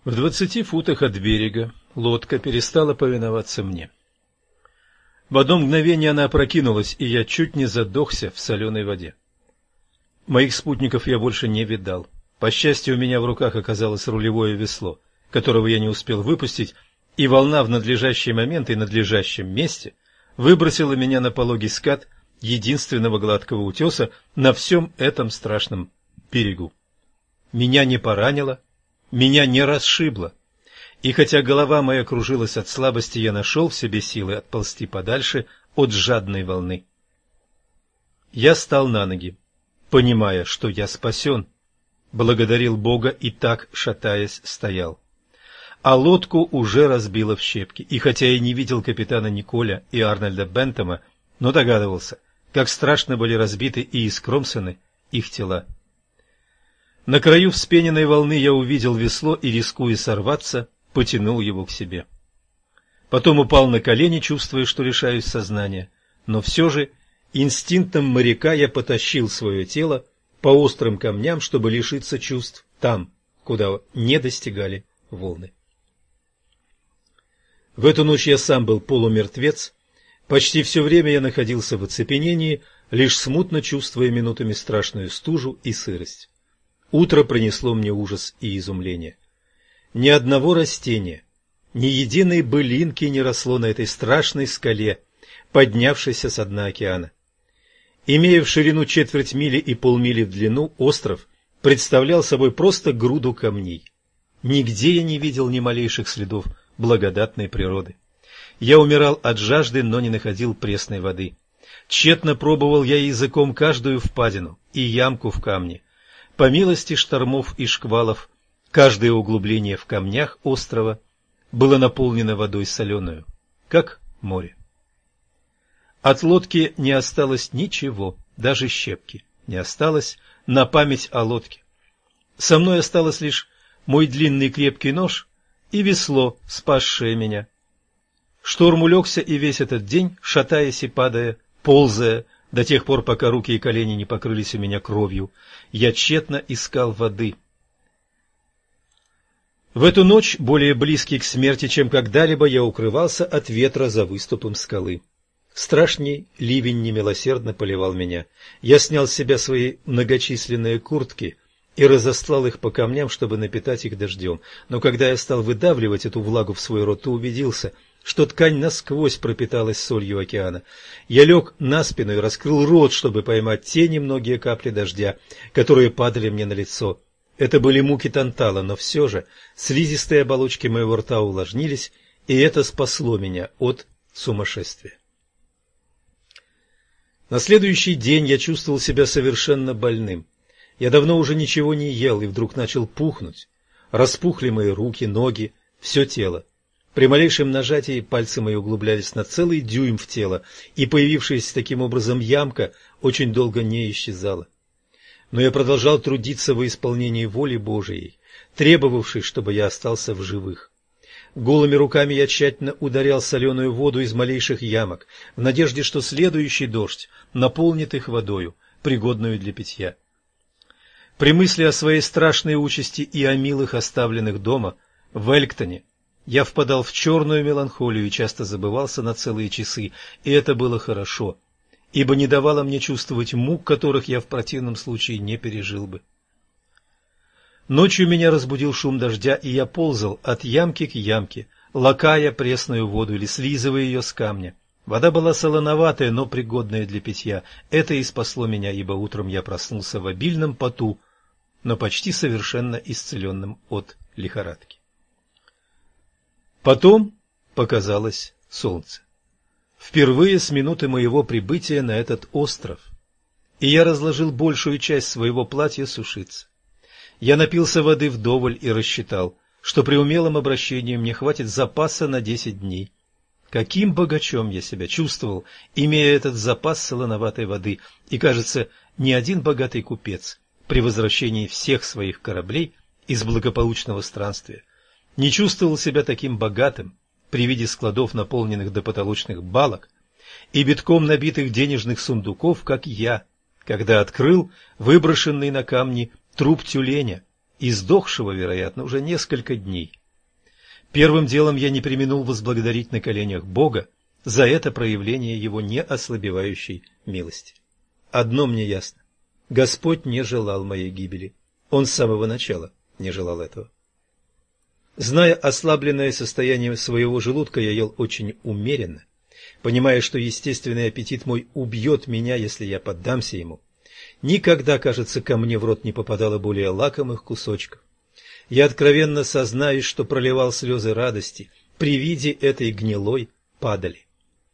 В 20 футах от берега лодка перестала повиноваться мне. В одно мгновение она опрокинулась, и я чуть не задохся в соленой воде. Моих спутников я больше не видал. По счастью, у меня в руках оказалось рулевое весло, которого я не успел выпустить, и волна в надлежащий момент и надлежащем месте выбросила меня на пологий скат единственного гладкого утеса на всем этом страшном берегу. Меня не поранило, меня не расшибло, и хотя голова моя кружилась от слабости, я нашел в себе силы отползти подальше от жадной волны. Я встал на ноги, понимая, что я спасен, благодарил Бога и так, шатаясь, стоял. А лодку уже разбило в щепки, и хотя я не видел капитана Николя и Арнольда Бентома, но догадывался, как страшно были разбиты и искромсаны их тела. На краю вспененной волны я увидел весло и, рискуя сорваться, потянул его к себе. Потом упал на колени, чувствуя, что лишаюсь сознания, но все же инстинктом моряка я потащил свое тело по острым камням, чтобы лишиться чувств там, куда не достигали волны. В эту ночь я сам был полумертвец. Почти все время я находился в оцепенении, лишь смутно чувствуя минутами страшную стужу и сырость. Утро принесло мне ужас и изумление. Ни одного растения, ни единой былинки не росло на этой страшной скале, поднявшейся со дна океана. Имея в ширину четверть мили и полмили в длину, остров представлял собой просто груду камней. Нигде я не видел ни малейших следов благодатной природы. Я умирал от жажды, но не находил пресной воды. Тщетно пробовал я языком каждую впадину и ямку в камне. По милости штормов и шквалов, каждое углубление в камнях острова было наполнено водой соленою, как море. От лодки не осталось ничего, даже щепки не осталось на память о лодке. Со мной осталось лишь мой длинный крепкий нож и весло, спасшее меня. Шторм улегся, и весь этот день, шатаясь и падая, ползая, до тех пор, пока руки и колени не покрылись у меня кровью, я тщетно искал воды. В эту ночь, более близкий к смерти, чем когда-либо, я укрывался от ветра за выступом скалы. Страшный ливень немилосердно поливал меня. Я снял с себя свои многочисленные куртки и разослал их по камням, чтобы напитать их дождем. Но когда я стал выдавливать эту влагу в свой рот, то убедился, что ткань насквозь пропиталась солью океана. Я лег на спину и раскрыл рот, чтобы поймать те немногие капли дождя, которые падали мне на лицо. Это были муки тантала, но все же слизистые оболочки моего рта увлажнились, и это спасло меня от сумасшествия. На следующий день я чувствовал себя совершенно больным. Я давно уже ничего не ел и вдруг начал пухнуть. Распухли мои руки, ноги, все тело. При малейшем нажатии пальцы мои углублялись на целый дюйм в тело, и появившаяся таким образом ямка очень долго не исчезала. Но я продолжал трудиться во исполнении воли Божией, требовавшей, чтобы я остался в живых. Голыми руками я тщательно ударял соленую воду из малейших ямок, в надежде, что следующий дождь наполнит их водою, пригодную для питья. При мысли о своей страшной участи и о милых, оставленных дома, в Эльктоне, я впадал в черную меланхолию и часто забывался на целые часы, и это было хорошо, ибо не давало мне чувствовать мук, которых я в противном случае не пережил бы. Ночью меня разбудил шум дождя, и я ползал от ямки к ямке, лакая пресную воду или слизывая ее с камня. Вода была солоноватая, но пригодная для питья. Это и спасло меня, ибо утром я проснулся в обильном поту, но почти совершенно исцеленным от лихорадки. Потом показалось солнце. Впервые с минуты моего прибытия на этот остров, и я разложил большую часть своего платья сушиться. Я напился воды вдоволь и рассчитал, что при умелом обращении мне хватит запаса на 10 дней. Каким богачом я себя чувствовал, имея этот запас солоноватой воды, и, кажется, ни один богатый купец при возвращении всех своих кораблей из благополучного странствия не чувствовал себя таким богатым при виде складов, наполненных до потолочных балок, и битком набитых денежных сундуков, как я, когда открыл выброшенный на камни труп тюленя издохшего, вероятно, уже несколько дней. Первым делом я не преминул возблагодарить на коленях Бога за это проявление Его неослабевающей милости. Одно мне ясно: Господь не желал моей гибели. Он с самого начала не желал этого. Зная ослабленное состояние своего желудка, я ел очень умеренно, понимая, что естественный аппетит мой убьет меня, если я поддамся ему. Никогда, кажется, ко мне в рот не попадало более лакомых кусочков. Я откровенно сознаюсь, что проливал слезы радости при виде этой гнилой падали.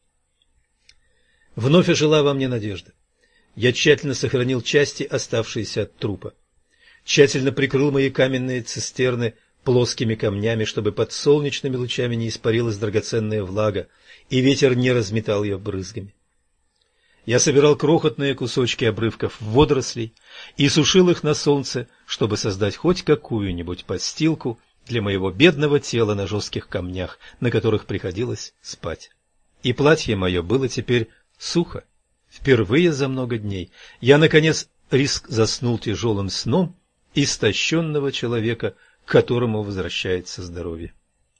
Вновь ожила во мне надежда. Я тщательно сохранил части, оставшиеся от трупа. Тщательно прикрыл мои каменные цистерны плоскими камнями, чтобы под солнечными лучами не испарилась драгоценная влага, и ветер не разметал ее брызгами. Я собирал крохотные кусочки обрывков водорослей и сушил их на солнце, чтобы создать хоть какую-нибудь подстилку для моего бедного тела на жестких камнях, на которых приходилось спать. И платье мое было теперь сухо. Впервые за много дней я, наконец, заснул тяжелым сном истощенного человека, к которому возвращается здоровье.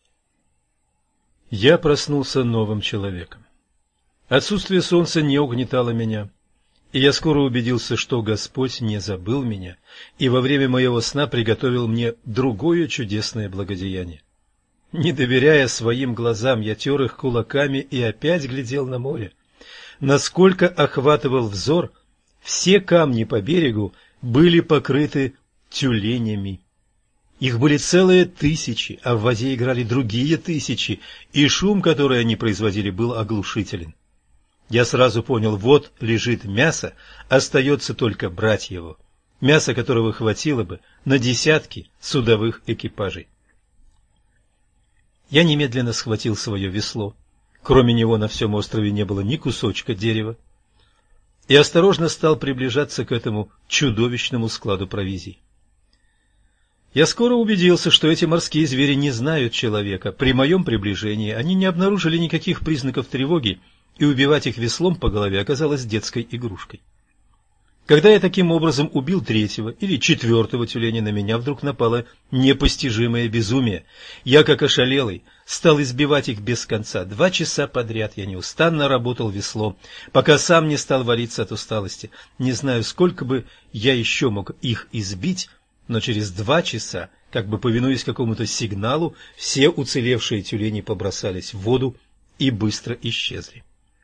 Я проснулся новым человеком. Отсутствие солнца не угнетало меня, и я скоро убедился, что Господь не забыл меня и во время моего сна приготовил мне другое чудесное благодеяние. Не доверяя своим глазам, я тер их кулаками и опять глядел на море. Насколько охватывал взор, все камни по берегу были покрыты тюленями. Их были целые тысячи, а в воде играли другие тысячи, и шум, который они производили, был оглушителен. Я сразу понял, вот лежит мясо, остается только брать его, мясо которого хватило бы на десятки судовых экипажей. Я немедленно схватил свое весло, кроме него на всем острове не было ни кусочка дерева, и осторожно стал приближаться к этому чудовищному складу провизий. Я скоро убедился, что эти морские звери не знают человека. При моем приближении они не обнаружили никаких признаков тревоги, и убивать их веслом по голове оказалось детской игрушкой. Когда я таким образом убил третьего или четвертого тюленя, на меня вдруг напало непостижимое безумие. Я, как ошалелый, стал избивать их без конца. 2 часа подряд я неустанно работал веслом, пока сам не стал валиться от усталости. Не знаю, сколько бы я еще мог их избить, но через 2 часа, как бы повинуясь какому-то сигналу, все уцелевшие тюлени побросались в воду и быстро исчезли.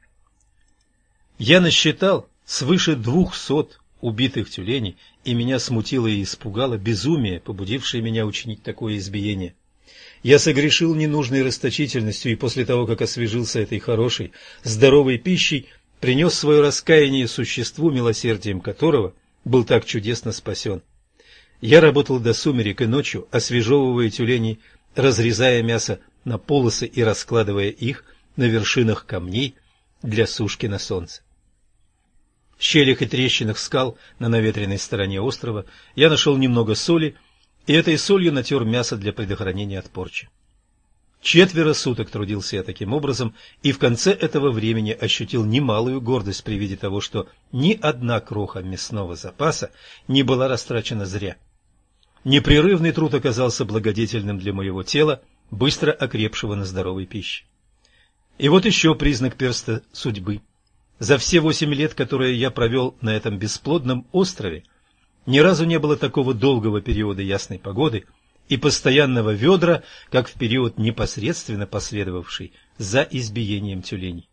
Я насчитал свыше 200 убитых тюленей, и меня смутило и испугало безумие, побудившее меня учинить такое избиение. Я согрешил ненужной расточительностью, и после того, как освежился этой хорошей, здоровой пищей, принес свое раскаяние существу, милосердием которого был так чудесно спасен. Я работал до сумерек и ночью, освежевывая тюленей, разрезая мясо на полосы и раскладывая их на вершинах камней для сушки на солнце. В щелях и трещинах скал на наветренной стороне острова я нашел немного соли, и этой солью натер мясо для предохранения от порчи. 4 суток трудился я таким образом, и в конце этого времени ощутил немалую гордость при виде того, что ни одна кроха мясного запаса не была растрачена зря. Непрерывный труд оказался благодетельным для моего тела, быстро окрепшего на здоровой пище. И вот еще признак перста судьбы. За все 8 лет, которые я провел на этом бесплодном острове, ни разу не было такого долгого периода ясной погоды и постоянного ведра, как в период, непосредственно последовавший за избиением тюленей.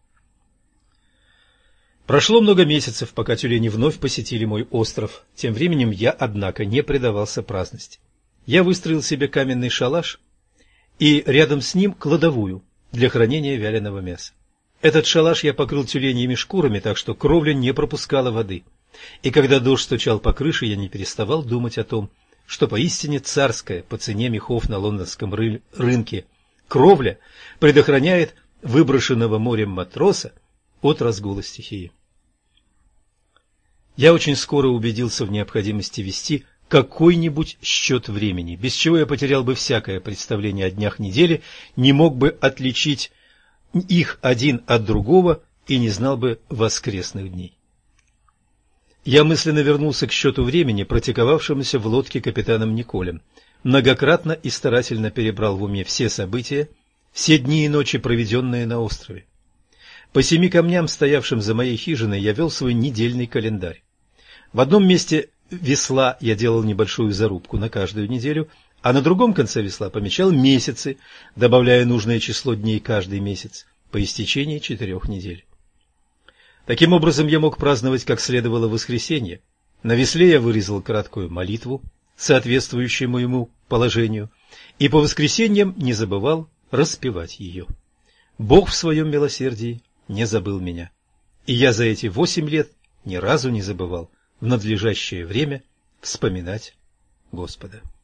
Прошло много месяцев, пока тюлени вновь посетили мой остров. Тем временем я, однако, не предавался праздности. Я выстроил себе каменный шалаш и рядом с ним кладовую для хранения вяленого мяса. Этот шалаш я покрыл тюленьими шкурами, так что кровля не пропускала воды. И когда дождь стучал по крыше, я не переставал думать о том, что поистине царская по цене мехов на лондонском рынке кровля предохраняет выброшенного морем матроса от разгула стихии. Я очень скоро убедился в необходимости вести какой-нибудь счет времени, без чего я потерял бы всякое представление о днях недели, не мог бы отличить их один от другого и не знал бы воскресных дней. Я мысленно вернулся к счету времени, протиковавшемуся в лодке капитаном Николем. Многократно и старательно перебрал в уме все события, все дни и ночи, проведенные на острове. По 7 камням, стоявшим за моей хижиной, я вел свой недельный календарь. В одном месте весла я делал небольшую зарубку на каждую неделю, а на другом конце весла помечал месяцы, добавляя нужное число дней каждый месяц по истечении 4 недель. Таким образом, я мог праздновать как следовало воскресенье. На весле я вырезал краткую молитву, соответствующую моему положению, и по воскресеньям не забывал распевать ее. Бог в своем милосердии не забыл меня, и я за эти 8 лет ни разу не забывал в надлежащее время вспоминать Господа.